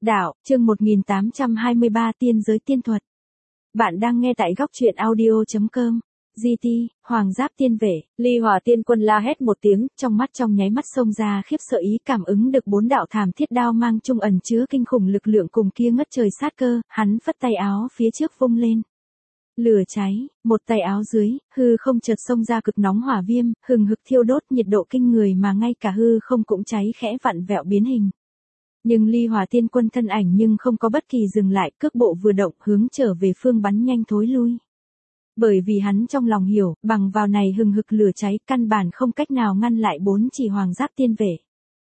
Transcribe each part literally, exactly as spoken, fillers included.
Đạo, chương một nghìn tám trăm hai mươi ba Tiên giới tiên thuật. Bạn đang nghe tại góc truyện audio.com. giê tê, Hoàng Giáp Tiên Vệ, Ly Hỏa Tiên Quân la hét một tiếng, trong mắt trong nháy mắt xông ra khiếp sợ ý cảm ứng được bốn đạo thảm thiết đao mang chung ẩn chứa kinh khủng lực lượng cùng kia ngất trời sát cơ, hắn phất tay áo phía trước vung lên. Lửa cháy, một tay áo dưới, hư không chợt xông ra cực nóng hỏa viêm, hừng hực thiêu đốt nhiệt độ kinh người mà ngay cả hư không cũng cháy khẽ vặn vẹo biến hình. Nhưng Ly Hỏa Tiên Quân thân ảnh nhưng không có bất kỳ dừng lại, cước bộ vừa động hướng trở về phương bắn nhanh thối lui. Bởi vì hắn trong lòng hiểu, bằng vào này hừng hực lửa cháy căn bản không cách nào ngăn lại bốn chỉ Hoàng Giáp Tiên Vệ.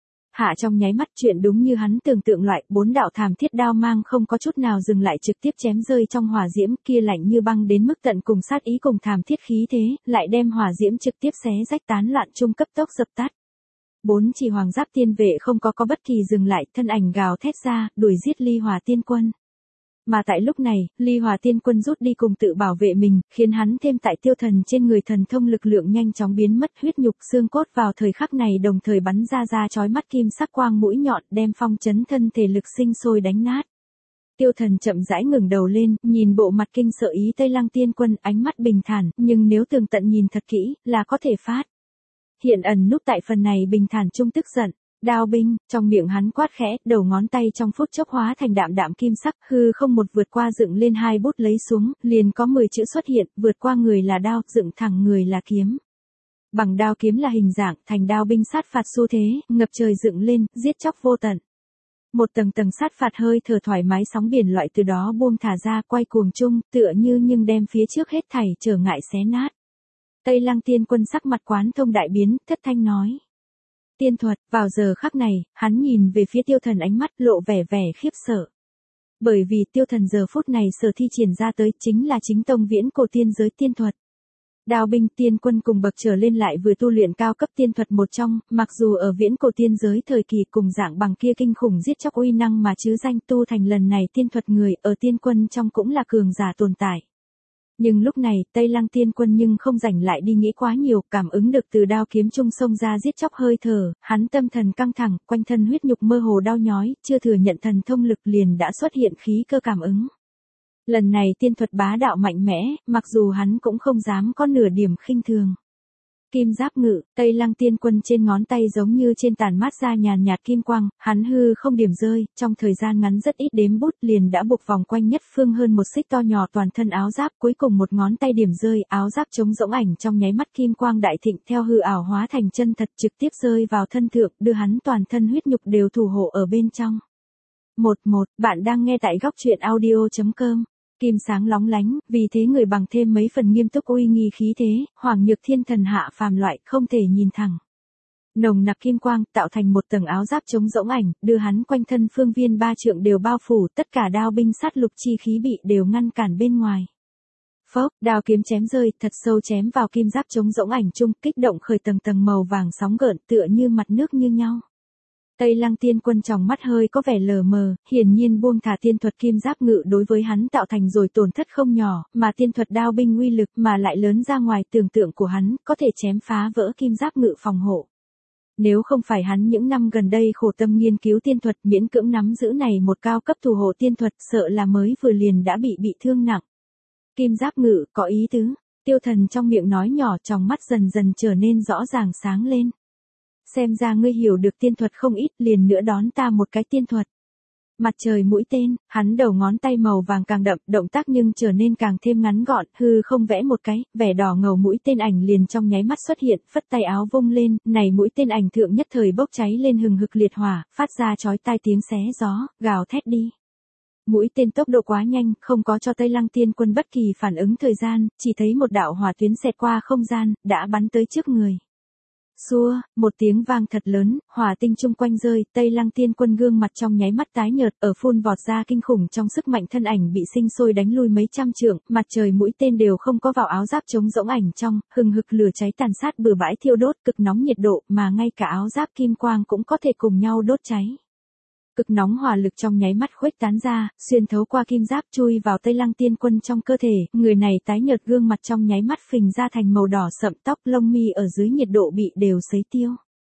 Hạ trong nháy mắt chuyện đúng như hắn tưởng tượng loại, bốn đạo thảm thiết đao mang không có chút nào dừng lại trực tiếp chém rơi trong hỏa diễm kia lạnh như băng đến mức tận cùng sát ý cùng thảm thiết khí thế, lại đem hỏa diễm trực tiếp xé rách tán loạn trung cấp tốc dập tắt. Bốn chỉ Hoàng Giáp Tiên Vệ không có có bất kỳ dừng lại, thân ảnh gào thét ra, đuổi giết Ly Hỏa Tiên Quân. Mà tại lúc này, Ly Hỏa Tiên Quân rút đi cùng tự bảo vệ mình, khiến hắn thêm tại tiêu thần trên người thần thông lực lượng nhanh chóng biến mất, huyết nhục xương cốt vào thời khắc này đồng thời bắn ra ra chói mắt kim sắc quang mũi nhọn, đem phong chấn thân thể lực sinh sôi đánh nát. Tiêu thần chậm rãi ngừng đầu lên, nhìn bộ mặt kinh sợ ý Tây Lăng Tiên Quân, ánh mắt bình thản, nhưng nếu tường tận nhìn thật kỹ, là có thể phát hiện ẩn núp tại phần này bình thản trung tức giận. Đao binh, trong miệng hắn quát khẽ, đầu ngón tay trong phút chốc hóa thành đạm đạm kim sắc, hư không một vượt qua dựng lên hai bút lấy xuống, liền có mười chữ xuất hiện, vượt qua người là đao, dựng thẳng người là kiếm. Bằng đao kiếm là hình dạng, thành đao binh sát phạt xu thế, ngập trời dựng lên, giết chóc vô tận. Một tầng tầng sát phạt hơi thở thoải mái sóng biển loại từ đó buông thả ra quay cuồng chung, tựa như nhưng đem phía trước hết thảy trở ngại xé nát. Tây Lăng Tiên Quân sắc mặt quán thông đại biến, thất thanh nói. Tiên thuật, vào giờ khắc này, hắn nhìn về phía tiêu thần ánh mắt lộ vẻ vẻ khiếp sợ. Bởi vì tiêu thần giờ phút này sở thi triển ra tới chính là chính tông viễn cổ tiên giới tiên thuật. Đao binh tiên quân cùng bậc trở lên lại vừa tu luyện cao cấp tiên thuật một trong, mặc dù ở viễn cổ tiên giới thời kỳ cùng dạng bằng kia kinh khủng giết chóc uy năng mà chứ danh tu thành lần này tiên thuật người ở tiên quân trong cũng là cường giả tồn tại. Nhưng lúc này, Tây Lăng Tiên Quân nhưng không rảnh lại đi nghĩ quá nhiều, cảm ứng được từ đao kiếm trung xông ra giết chóc hơi thở, hắn tâm thần căng thẳng, quanh thân huyết nhục mơ hồ đau nhói, chưa thừa nhận thần thông lực liền đã xuất hiện khí cơ cảm ứng. Lần này tiên thuật bá đạo mạnh mẽ, mặc dù hắn cũng không dám có nửa điểm khinh thường. Kim giáp ngự, Tây Lăng Tiên Quân trên ngón tay giống như trên tàn mát ra nhàn nhạt kim quang, hắn hư không điểm rơi, trong thời gian ngắn rất ít đếm bút liền đã buộc vòng quanh nhất phương hơn một xích to nhỏ toàn thân áo giáp, cuối cùng một ngón tay điểm rơi, áo giáp trống rỗng ảnh trong nháy mắt kim quang đại thịnh theo hư ảo hóa thành chân thật trực tiếp rơi vào thân thượng, đưa hắn toàn thân huyết nhục đều thủ hộ ở bên trong. một một, bạn đang nghe tại góc truyện audio.com. Kim sáng lóng lánh, vì thế người bằng thêm mấy phần nghiêm túc uy nghi khí thế, Hoàng Nhược Thiên thần hạ phàm loại, không thể nhìn thẳng. Nồng nặc kim quang, tạo thành một tầng áo giáp chống rỗng ảnh, đưa hắn quanh thân phương viên ba trượng đều bao phủ, tất cả đao binh sát lục chi khí bị đều ngăn cản bên ngoài. Phốc, đao kiếm chém rơi, thật sâu chém vào kim giáp chống rỗng ảnh chung, kích động khởi tầng tầng màu vàng sóng gợn, tựa như mặt nước như nhau. Tây Lăng Tiên Quân trong mắt hơi có vẻ lờ mờ, hiển nhiên buông thả tiên thuật kim giáp ngự đối với hắn tạo thành rồi tổn thất không nhỏ, mà tiên thuật đao binh uy lực mà lại lớn ra ngoài tưởng tượng của hắn, có thể chém phá vỡ kim giáp ngự phòng hộ. Nếu không phải hắn những năm gần đây khổ tâm nghiên cứu tiên thuật miễn cưỡng nắm giữ này một cao cấp thủ hộ tiên thuật sợ là mới vừa liền đã bị bị thương nặng. Kim giáp ngự, có ý tứ, tiêu thần trong miệng nói nhỏ trong mắt dần dần trở nên rõ ràng sáng lên. Xem ra ngươi hiểu được tiên thuật không ít, liền nữa đón ta một cái tiên thuật. Mặt trời mũi tên, hắn đầu ngón tay màu vàng càng đậm, động tác nhưng trở nên càng thêm ngắn gọn, hư không vẽ một cái, vẻ đỏ ngầu mũi tên ảnh liền trong nháy mắt xuất hiện, phất tay áo vung lên, này mũi tên ảnh thượng nhất thời bốc cháy lên hừng hực liệt hỏa, phát ra chói tai tiếng xé gió, gào thét đi. Mũi tên tốc độ quá nhanh, không có cho Tây Lăng Tiên Quân bất kỳ phản ứng thời gian, chỉ thấy một đạo hỏa tuyến xẹt qua không gian, đã bắn tới trước người. Xua, một tiếng vang thật lớn, hỏa tinh chung quanh rơi, Tây Lăng Tiên Quân gương mặt trong nháy mắt tái nhợt, ở phun vọt ra kinh khủng trong sức mạnh thân ảnh bị sinh sôi đánh lui mấy trăm trượng, mặt trời mũi tên đều không có vào áo giáp chống rỗng ảnh trong, hừng hực lửa cháy tàn sát bừa bãi thiêu đốt, cực nóng nhiệt độ, mà ngay cả áo giáp kim quang cũng có thể cùng nhau đốt cháy. Cực nóng hỏa lực trong nháy mắt khuếch tán ra, xuyên thấu qua kim giáp chui vào Tây Lăng Tiên Quân trong cơ thể, người này tái nhợt gương mặt trong nháy mắt phình ra thành màu đỏ sậm, tóc lông mi ở dưới nhiệt độ bị đều sấy tiêu.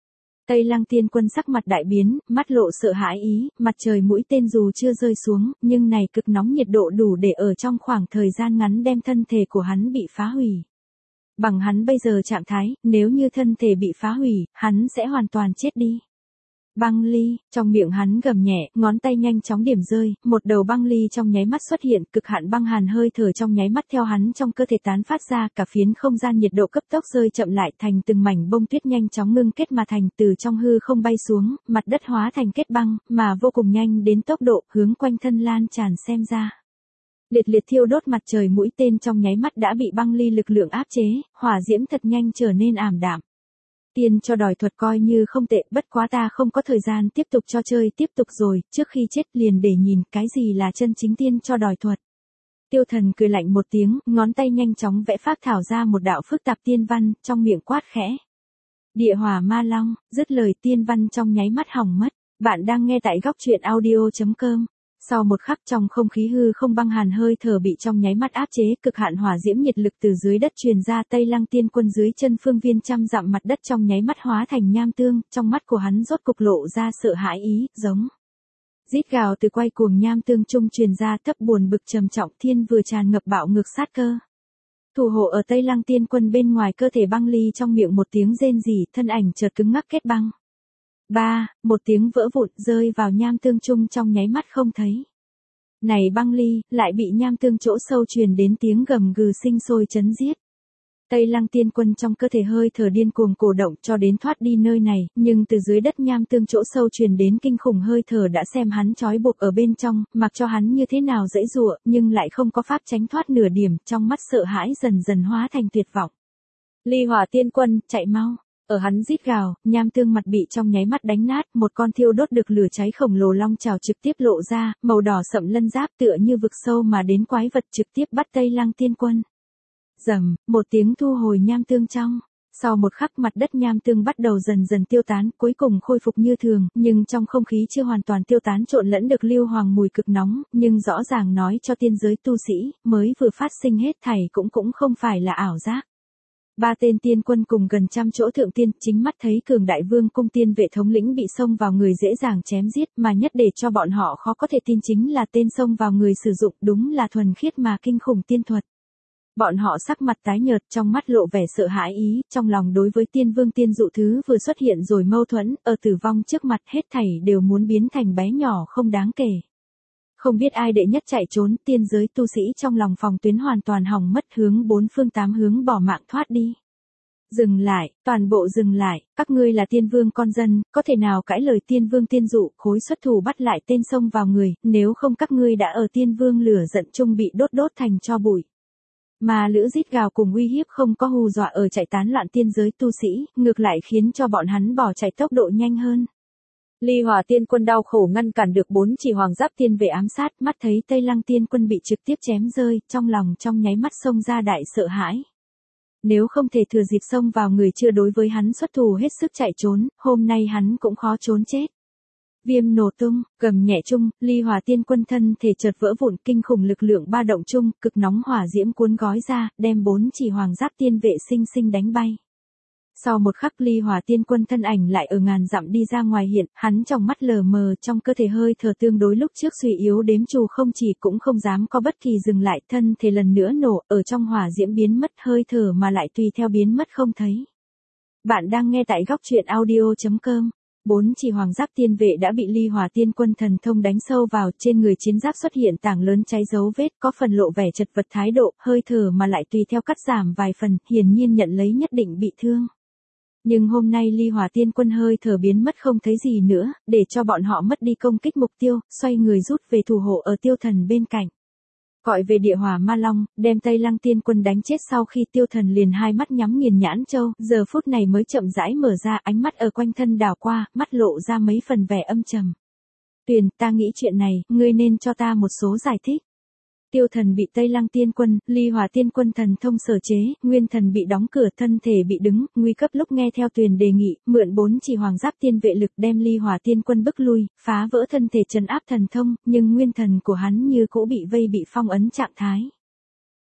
Tây Lăng Tiên Quân sắc mặt đại biến, mắt lộ sợ hãi ý, mặt trời mũi tên dù chưa rơi xuống, nhưng này cực nóng nhiệt độ đủ để ở trong khoảng thời gian ngắn đem thân thể của hắn bị phá hủy. Bằng hắn bây giờ trạng thái, nếu như thân thể bị phá hủy, hắn sẽ hoàn toàn chết đi. Băng ly, trong miệng hắn gầm nhẹ, ngón tay nhanh chóng điểm rơi, một đầu băng ly trong nháy mắt xuất hiện, cực hạn băng hàn hơi thở trong nháy mắt theo hắn trong cơ thể tán phát ra, cả phiến không gian nhiệt độ cấp tốc rơi chậm lại, thành từng mảnh bông tuyết nhanh chóng ngưng kết mà thành, từ trong hư không bay xuống, mặt đất hóa thành kết băng, mà vô cùng nhanh đến tốc độ, hướng quanh thân lan tràn xem ra. Liệt liệt thiêu đốt mặt trời mũi tên trong nháy mắt đã bị băng ly lực lượng áp chế, hỏa diễm thật nhanh trở nên ảm đạm. Tiên cho đòi thuật coi như không tệ, bất quá ta không có thời gian tiếp tục cho chơi tiếp tục rồi, trước khi chết liền để nhìn cái gì là chân chính tiên cho đòi thuật. Tiêu Thần cười lạnh một tiếng, ngón tay nhanh chóng vẽ phác thảo ra một đạo phức tạp tiên văn, trong miệng quát khẽ. Địa hỏa ma long, dứt lời tiên văn trong nháy mắt hỏng mất. Bạn đang nghe tại góc truyện audio chấm com. Sau một khắc trong không khí hư không băng hàn hơi thở bị trong nháy mắt áp chế, cực hạn hỏa diễm nhiệt lực từ dưới đất truyền ra, Tây Lăng Tiên Quân dưới chân phương viên trăm dặm mặt đất trong nháy mắt hóa thành nham tương, trong mắt của hắn rốt cục lộ ra sợ hãi ý, giống. Rít gào từ quay cuồng nham tương trung truyền ra, thấp buồn bực trầm trọng, thiên vừa tràn ngập bạo ngược sát cơ. Thủ hộ ở Tây Lăng Tiên Quân bên ngoài cơ thể băng ly trong miệng một tiếng rên rỉ, thân ảnh chợt cứng ngắc kết băng. Ba, một tiếng vỡ vụn rơi vào nham tương trung trong nháy mắt không thấy. Này băng ly, lại bị nham tương chỗ sâu truyền đến tiếng gầm gừ sinh sôi chấn giết. Tây Lăng Tiên Quân trong cơ thể hơi thở điên cuồng cổ động cho đến thoát đi nơi này, nhưng từ dưới đất nham tương chỗ sâu truyền đến kinh khủng hơi thở đã xem hắn trói buộc ở bên trong, mặc cho hắn như thế nào dãy dụa, nhưng lại không có pháp tránh thoát nửa điểm, trong mắt sợ hãi dần dần hóa thành tuyệt vọng. Ly Hỏa Tiên Quân, chạy mau. Ở hắn rít gào, nham tương mặt bị trong nháy mắt đánh nát, một con thiêu đốt được lửa cháy khổng lồ long trào trực tiếp lộ ra, màu đỏ sậm lân giáp tựa như vực sâu mà đến quái vật trực tiếp bắt Tây Lăng Tiên Quân. Rầm, một tiếng thu hồi nham tương trong. Sau một khắc mặt đất nham tương bắt đầu dần dần tiêu tán, cuối cùng khôi phục như thường, nhưng trong không khí chưa hoàn toàn tiêu tán trộn lẫn được lưu hoàng mùi cực nóng, nhưng rõ ràng nói cho tiên giới tu sĩ, mới vừa phát sinh hết thảy cũng cũng không phải là ảo giác. Ba tên tiên quân cùng gần trăm chỗ thượng tiên, chính mắt thấy cường đại vương cung tiên vệ thống lĩnh bị xông vào người dễ dàng chém giết, mà nhất để cho bọn họ khó có thể tin chính là tên xông vào người sử dụng đúng là thuần khiết mà kinh khủng tiên thuật. Bọn họ sắc mặt tái nhợt, trong mắt lộ vẻ sợ hãi ý, trong lòng đối với tiên vương tiên dụ thứ vừa xuất hiện rồi mâu thuẫn, ở tử vong trước mặt hết thảy đều muốn biến thành bé nhỏ không đáng kể. Không biết ai đệ nhất chạy trốn, tiên giới tu sĩ trong lòng phòng tuyến hoàn toàn hỏng mất, hướng bốn phương tám hướng bỏ mạng thoát đi. Dừng lại, toàn bộ dừng lại, các ngươi là tiên vương con dân, có thể nào cãi lời tiên vương tiên dụ, khối xuất thủ bắt lại tên xông vào người, nếu không các ngươi đã ở tiên vương lửa giận chung bị đốt đốt thành tro bụi. Mà lữ rít gào cùng uy hiếp không có hù dọa ở chạy tán loạn tiên giới tu sĩ, ngược lại khiến cho bọn hắn bỏ chạy tốc độ nhanh hơn. Ly Hỏa Tiên Quân đau khổ ngăn cản được bốn chỉ hoàng giáp tiên vệ ám sát, mắt thấy Tây Lăng Tiên Quân bị trực tiếp chém rơi, trong lòng trong nháy mắt xông ra đại sợ hãi. Nếu không thể thừa dịp xông vào người chưa đối với hắn xuất thủ hết sức chạy trốn, hôm nay hắn cũng khó trốn chết. Viêm nổ tung, gầm nhẹ chung, Ly Hỏa Tiên Quân thân thể chợt vỡ vụn, kinh khủng lực lượng ba động chung, cực nóng hỏa diễm cuốn gói ra, đem bốn chỉ hoàng giáp tiên vệ sinh sinh đánh bay. Sau một khắc Ly Hỏa Tiên Quân thân ảnh lại ở ngàn dặm đi ra ngoài hiện, hắn trong mắt lờ mờ, trong cơ thể hơi thở tương đối lúc trước suy yếu đếm trù không chỉ cũng không dám có bất kỳ dừng lại, thân thể lần nữa nổ, ở trong hỏa diễm biến mất hơi thở mà lại tùy theo biến mất không thấy. Bạn đang nghe tại góc truyện audio chấm com. Bốn chỉ hoàng giáp tiên vệ đã bị Ly Hỏa Tiên Quân thần thông đánh sâu vào, trên người chiến giáp xuất hiện tảng lớn cháy dấu vết, có phần lộ vẻ chật vật thái độ, hơi thở mà lại tùy theo cắt giảm vài phần, hiển nhiên nhận lấy nhất định bị thương. Nhưng hôm nay Ly Hỏa Tiên Quân hơi thở biến mất không thấy gì nữa, để cho bọn họ mất đi công kích mục tiêu, xoay người rút về thủ hộ ở Tiêu Thần bên cạnh. Gọi về địa hỏa ma long, đem Tây Lăng Tiên Quân đánh chết sau khi Tiêu Thần liền hai mắt nhắm nghiền nhãn châu, giờ phút này mới chậm rãi mở ra, ánh mắt ở quanh thân đảo qua, mắt lộ ra mấy phần vẻ âm trầm. Tuyền, ta nghĩ chuyện này, ngươi nên cho ta một số giải thích. Tiêu Thần bị Tây Lăng Tiên Quân, Ly Hỏa Tiên Quân thần thông sở chế, Nguyên Thần bị đóng cửa, thân thể bị đứng, nguy cấp lúc nghe theo Tuyền đề nghị, mượn bốn chỉ hoàng giáp tiên vệ lực đem Ly Hỏa Tiên Quân bức lui, phá vỡ thân thể trấn áp thần thông, nhưng Nguyên Thần của hắn như cũ bị vây bị phong ấn trạng thái.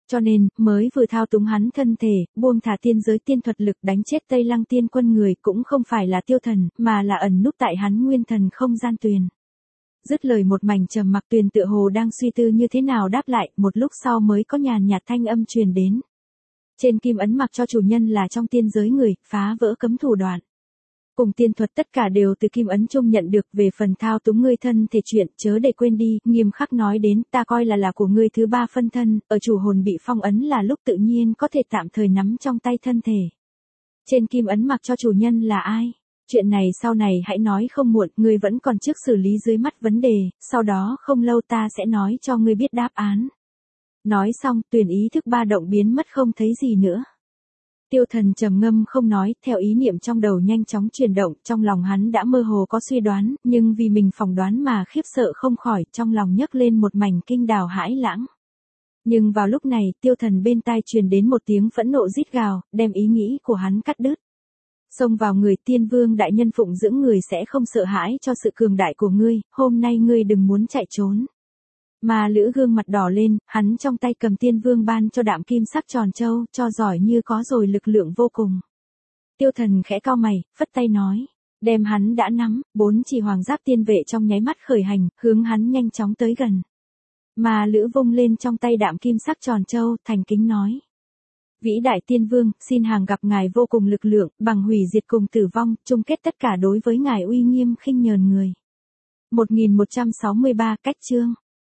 Cho nên, mới vừa thao túng hắn thân thể, buông thả tiên giới tiên thuật lực đánh chết Tây Lăng tiên quân người cũng không phải là Tiêu Thần, mà là ẩn núp tại hắn nguyên thần không gian Tuyền. Dứt lời một mảnh trầm mặc, Tuyền tựa hồ đang suy tư như thế nào đáp lại, một lúc sau mới có nhàn nhạt thanh âm truyền đến. Trên kim ấn mặc cho chủ nhân là trong tiên giới người, phá vỡ cấm thủ đoạn. Cùng tiên thuật tất cả đều từ kim ấn chung nhận được, về phần thao túng ngươi thân thể chuyện, chớ để quên đi, nghiêm khắc nói đến, ta coi là là của ngươi thứ ba phân thân, ở chủ hồn bị phong ấn là lúc tự nhiên có thể tạm thời nắm trong tay thân thể. Trên kim ấn mặc cho chủ nhân là ai? Chuyện này sau này hãy nói không muộn, ngươi vẫn còn trước xử lý dưới mắt vấn đề, sau đó không lâu ta sẽ nói cho ngươi biết đáp án. Nói xong, Tuyền ý thức ba động biến mất không thấy gì nữa. Tiêu Thần trầm ngâm không nói, theo ý niệm trong đầu nhanh chóng chuyển động, trong lòng hắn đã mơ hồ có suy đoán, nhưng vì mình phỏng đoán mà khiếp sợ không khỏi, trong lòng nhấc lên một mảnh kinh đào hãi lãng. Nhưng vào lúc này, Tiêu Thần bên tai truyền đến một tiếng phẫn nộ rít gào, đem ý nghĩ của hắn cắt đứt. Xông vào người, Tiên Vương đại nhân phụng dưỡng người sẽ không sợ hãi cho sự cường đại của ngươi, hôm nay ngươi đừng muốn chạy trốn. Mà Lữ gương mặt đỏ lên, hắn trong tay cầm Tiên Vương ban cho đạm kim sắc tròn châu, cho giỏi như có rồi lực lượng vô cùng. Tiêu Thần khẽ cau mày, phất tay nói, đem hắn đã nắm, bốn chỉ hoàng giáp tiên vệ trong nháy mắt khởi hành, hướng hắn nhanh chóng tới gần. Mà Lữ vung lên trong tay đạm kim sắc tròn châu, thành kính nói. Vĩ đại Tiên Vương, xin hàng gặp ngài vô cùng lực lượng, bằng hủy diệt cùng tử vong, chung kết tất cả đối với ngài uy nghiêm khinh nhờn người. một nghìn một trăm sáu mươi ba Cách chương